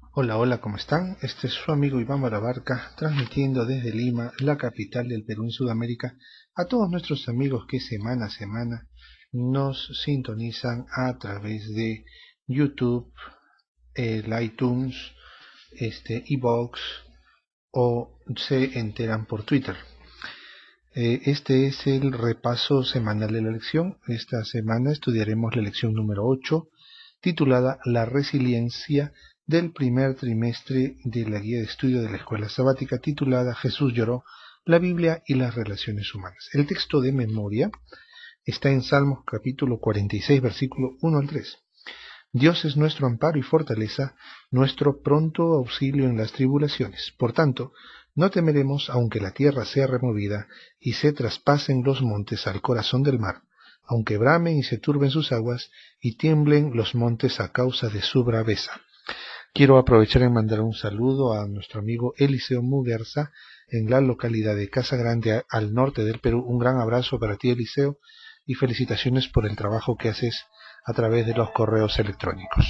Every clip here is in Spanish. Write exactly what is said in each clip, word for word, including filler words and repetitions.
Hola, hola, ¿cómo están? Este es su amigo Iván Barabarca, transmitiendo desde Lima, la capital del Perú en Sudamérica, a todos nuestros amigos que semana a semana nos sintonizan a través de YouTube, el iTunes, este, iVoox o se enteran por Twitter. Eh, este es el repaso semanal de la lección. Esta semana estudiaremos la lección número ocho, titulada La resiliencia, del primer trimestre de la guía de estudio de la escuela sabática, titulada Jesús lloró, la Biblia y las relaciones humanas. El texto de memoria está en Salmos capítulo cuarenta y seis, versículo uno al tres. Dios es nuestro amparo y fortaleza, nuestro pronto auxilio en las tribulaciones. Por tanto, no temeremos aunque la tierra sea removida y se traspasen los montes al corazón del mar, aunque bramen y se turben sus aguas y tiemblen los montes a causa de su braveza. Quiero aprovechar en mandar un saludo a nuestro amigo Eliseo Muguerza en la localidad de Casa Grande, al norte del Perú. Un gran abrazo para ti, Eliseo, y felicitaciones por el trabajo que haces a través de los correos electrónicos.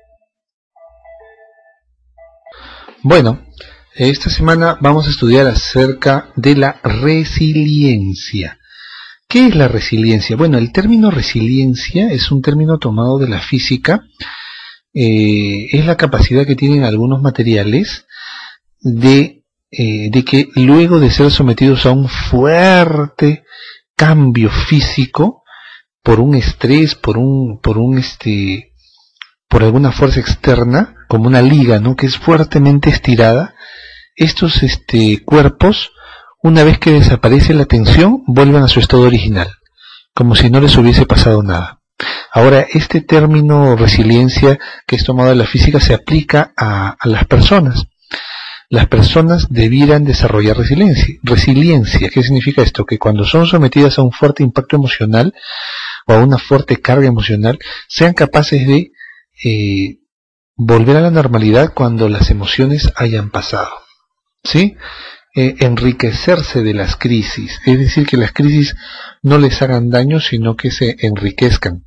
Bueno, esta semana vamos a estudiar acerca de la resiliencia. ¿Qué es la resiliencia? Bueno, el término resiliencia es un término tomado de la física. Eh, es la capacidad que tienen algunos materiales de, eh, de que luego de ser sometidos a un fuerte cambio físico, por un estrés, por un, por un este, por alguna fuerza externa, como una liga, ¿no?, que es fuertemente estirada, estos este, cuerpos, una vez que desaparece la tensión, vuelven a su estado original, como si no les hubiese pasado nada. Ahora, este término resiliencia que es tomado de la física se aplica a, a las personas. Las personas debieran desarrollar resiliencia. Resiliencia, ¿qué significa esto? Que cuando son sometidas a un fuerte impacto emocional o a una fuerte carga emocional, sean capaces de eh, volver a la normalidad cuando las emociones hayan pasado. ¿Sí? Eh, enriquecerse de las crisis, es decir, que las crisis no les hagan daño, sino que se enriquezcan.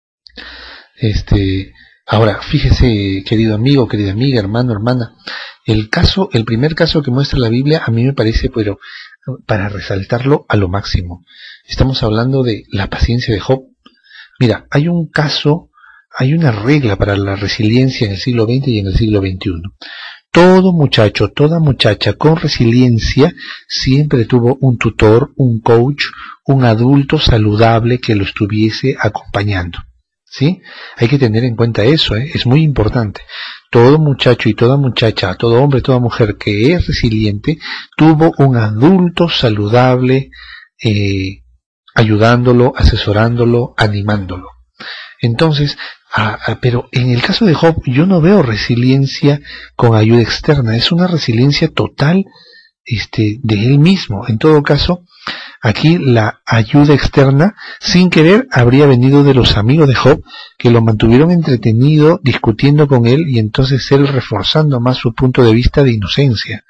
Este, ahora, fíjese, querido amigo, querida amiga, hermano, hermana, el caso, el primer caso que muestra la Biblia a mí me parece, pero para resaltarlo a lo máximo. Estamos hablando de la paciencia de Job. Mira, hay un caso, hay una regla para la resiliencia en el siglo veinte y en el siglo veintiuno. Todo muchacho, toda muchacha con resiliencia siempre tuvo un tutor, un coach, un adulto saludable que lo estuviese acompañando. ¿Sí? Hay que tener en cuenta eso, ¿eh? Es muy importante. Todo muchacho y toda muchacha, todo hombre, toda mujer que es resiliente, tuvo un adulto saludable eh, ayudándolo, asesorándolo, animándolo. Entonces, ah, ah, pero en el caso de Job yo no veo resiliencia con ayuda externa, es una resiliencia total este, de él mismo. En todo caso, aquí la ayuda externa, sin querer, habría venido de los amigos de Job, que lo mantuvieron entretenido, discutiendo con él, y entonces él reforzando más su punto de vista de inocencia.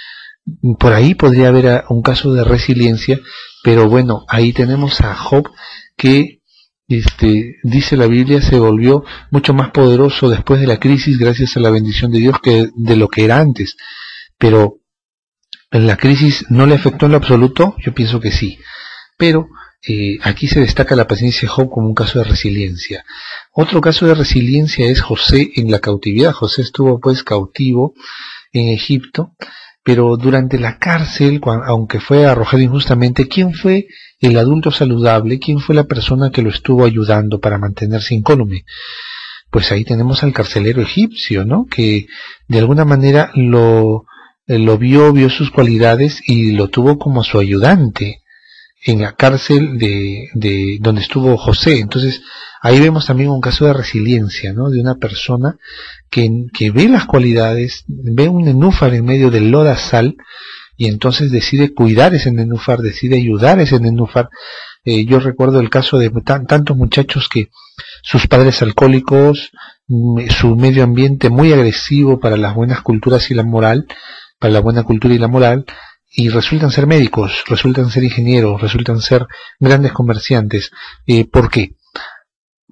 Por ahí podría haber un caso de resiliencia, pero bueno, ahí tenemos a Job que, este, dice la Biblia, se volvió mucho más poderoso después de la crisis gracias a la bendición de Dios que de lo que era antes. Pero ¿la crisis no le afectó en lo absoluto? Yo pienso que sí. Pero eh, aquí se destaca la paciencia de Job como un caso de resiliencia. Otro caso de resiliencia es José en la cautividad. José estuvo pues cautivo en Egipto, pero durante la cárcel, aunque fue arrojado injustamente, ¿quién fue el adulto saludable? ¿Quién fue la persona que lo estuvo ayudando para mantenerse incólume? Pues ahí tenemos al carcelero egipcio, ¿no?, que de alguna manera lo... lo vio, vio sus cualidades y lo tuvo como su ayudante en la cárcel de, de donde estuvo José. Entonces ahí vemos también un caso de resiliencia, ¿no?, de una persona que, que ve las cualidades, ve un nenúfar en medio del lodazal y entonces decide cuidar ese nenúfar, decide ayudar a ese nenúfar. Eh, yo recuerdo el caso de tan, tantos muchachos que sus padres alcohólicos, su medio ambiente muy agresivo para las buenas culturas y la moral, para la buena cultura y la moral, y resultan ser médicos, resultan ser ingenieros, resultan ser grandes comerciantes. Eh, ¿Por qué?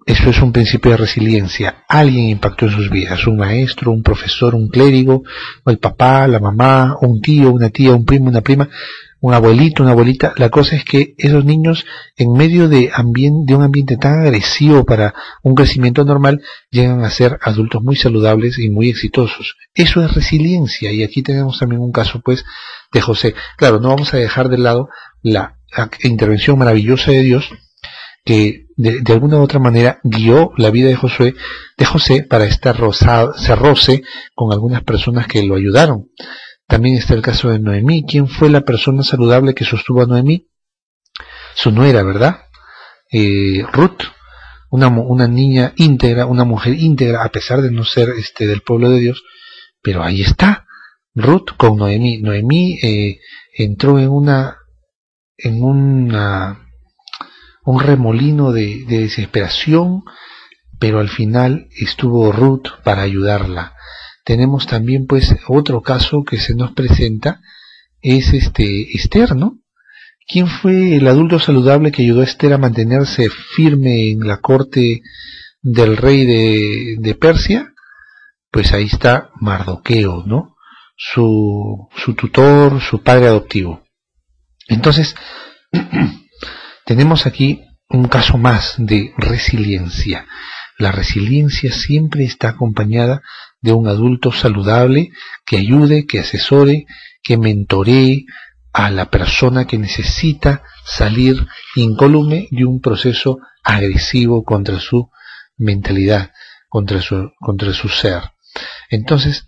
eso es un principio de resiliencia. Alguien impactó en sus vidas, un maestro, un profesor, un clérigo, o el papá, la mamá, un tío, una tía, un primo, una prima, un abuelito, una abuelita. La cosa es que esos niños, en medio de, ambien- de un ambiente tan agresivo para un crecimiento normal, llegan a ser adultos muy saludables y muy exitosos. Eso es resiliencia, y aquí tenemos también un caso, pues, de José. Claro, no vamos a dejar de lado la, la intervención maravillosa de Dios, que de, de alguna u otra manera guió la vida de Josué, de José, para estar roza, se roce con algunas personas que lo ayudaron. También está el caso de Noemí. ¿Quién fue la persona saludable que sostuvo a Noemí? Su nuera, ¿verdad? Eh, Ruth, una, una niña íntegra, una mujer íntegra, a pesar de no ser este del pueblo de Dios, pero ahí está, Ruth con Noemí. Noemí eh, entró en una, en una, un remolino de, de desesperación, pero al final estuvo Ruth para ayudarla. Tenemos también, pues, otro caso que se nos presenta, es este Esther, ¿no? ¿Quién fue el adulto saludable que ayudó a Esther a mantenerse firme en la corte del rey de, de Persia? Pues ahí está Mardoqueo, ¿no? Su, su tutor, su padre adoptivo. Entonces, tenemos aquí un caso más de resiliencia. La resiliencia siempre está acompañada de un adulto saludable que ayude, que asesore, que mentoree a la persona que necesita salir incólume de un proceso agresivo contra su mentalidad, contra su, contra su ser. Entonces,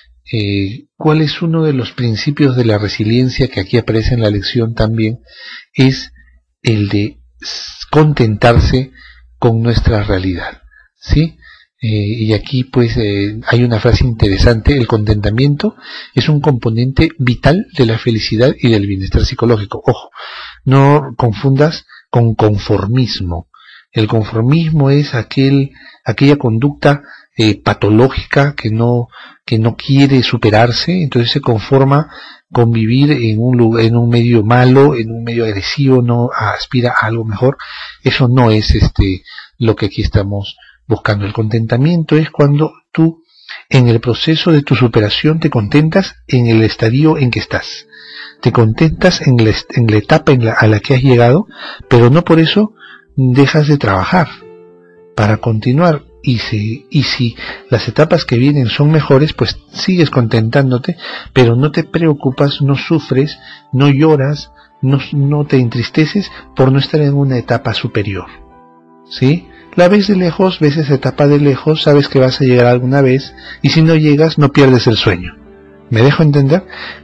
eh, ¿cuál es uno de los principios de la resiliencia que aquí aparece en la lección también? Es el de contentarse con nuestra realidad, ¿sí? Eh, y aquí pues eh, hay una frase interesante: el contentamiento es un componente vital de la felicidad y del bienestar psicológico. Ojo, no confundas con conformismo. El conformismo es aquel, aquella conducta eh, patológica que no, que no quiere superarse, entonces se conforma con vivir en un lugar, en un medio malo, en un medio agresivo, no aspira a algo mejor. Eso no es este lo que aquí estamos buscando. El contentamiento es cuando tú, en el proceso de tu superación, te contentas en el estadio en que estás. Te contentas en la, en la etapa en la, a la que has llegado, pero no por eso dejas de trabajar para continuar. Y si, y si las etapas que vienen son mejores, pues sigues contentándote, pero no te preocupas, no sufres, no lloras, no, no te entristeces por no estar en una etapa superior. ¿Sí? La ves de lejos, ves esa etapa de lejos, sabes que vas a llegar alguna vez, y si no llegas, no pierdes el sueño. ¿Me dejo entender?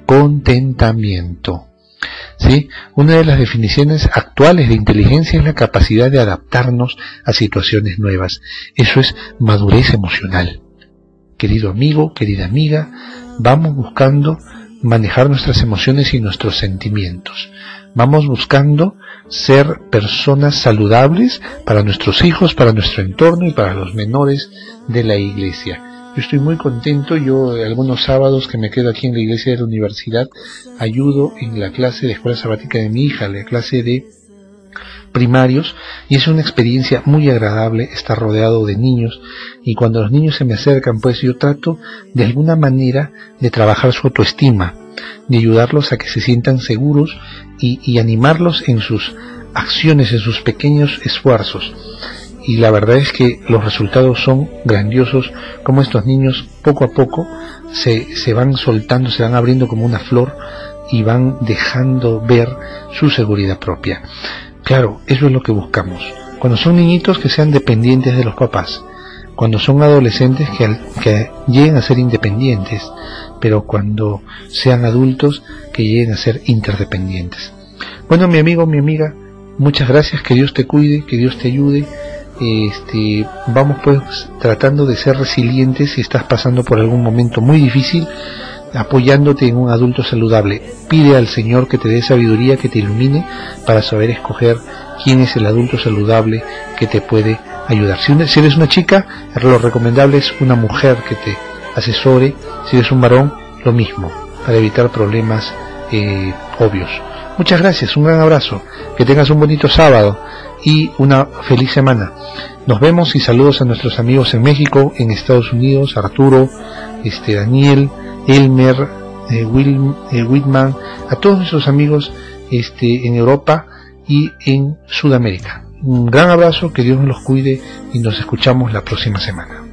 Contentamiento. ¿Sí? Una de las definiciones actuales de inteligencia es la capacidad de adaptarnos a situaciones nuevas. Eso es madurez emocional. Querido amigo, querida amiga, vamos buscando manejar nuestras emociones y nuestros sentimientos. Vamos buscando ser personas saludables para nuestros hijos, para nuestro entorno y para los menores de la iglesia. Yo estoy muy contento. Yo algunos sábados que me quedo aquí en la iglesia de la universidad ayudo en la clase de escuela sabática de mi hija, la clase de primarios, y es una experiencia muy agradable estar rodeado de niños, y cuando los niños se me acercan, pues yo trato de alguna manera de trabajar su autoestima, de ayudarlos a que se sientan seguros y, y animarlos en sus acciones, en sus pequeños esfuerzos. Y la verdad es que los resultados son grandiosos, como estos niños poco a poco se, se van soltando, se van abriendo como una flor y van dejando ver su seguridad propia. Claro, eso es lo que buscamos. Cuando son niñitos, que sean dependientes de los papás. Cuando son adolescentes, que, que lleguen a ser independientes. Pero cuando sean adultos, que lleguen a ser interdependientes. Bueno, mi amigo, mi amiga, muchas gracias. Que Dios te cuide, que Dios te ayude. Este, vamos pues tratando de ser resilientes si estás pasando por algún momento muy difícil, apoyándote en un adulto saludable. Pide al Señor que te dé sabiduría, que te ilumine para saber escoger quién es el adulto saludable que te puede ayudar. Si, una, si eres una chica, lo recomendable es una mujer que te asesore. Si eres un varón, lo mismo, para evitar problemas eh, obvios. Muchas gracias, un gran abrazo, que tengas un bonito sábado y una feliz semana. Nos vemos y saludos a nuestros amigos en México, en Estados Unidos, Arturo, este Daniel, Elmer, eh, Will, eh, Whitman, a todos nuestros amigos este, en Europa y en Sudamérica. Un gran abrazo, que Dios nos los cuide y nos escuchamos la próxima semana.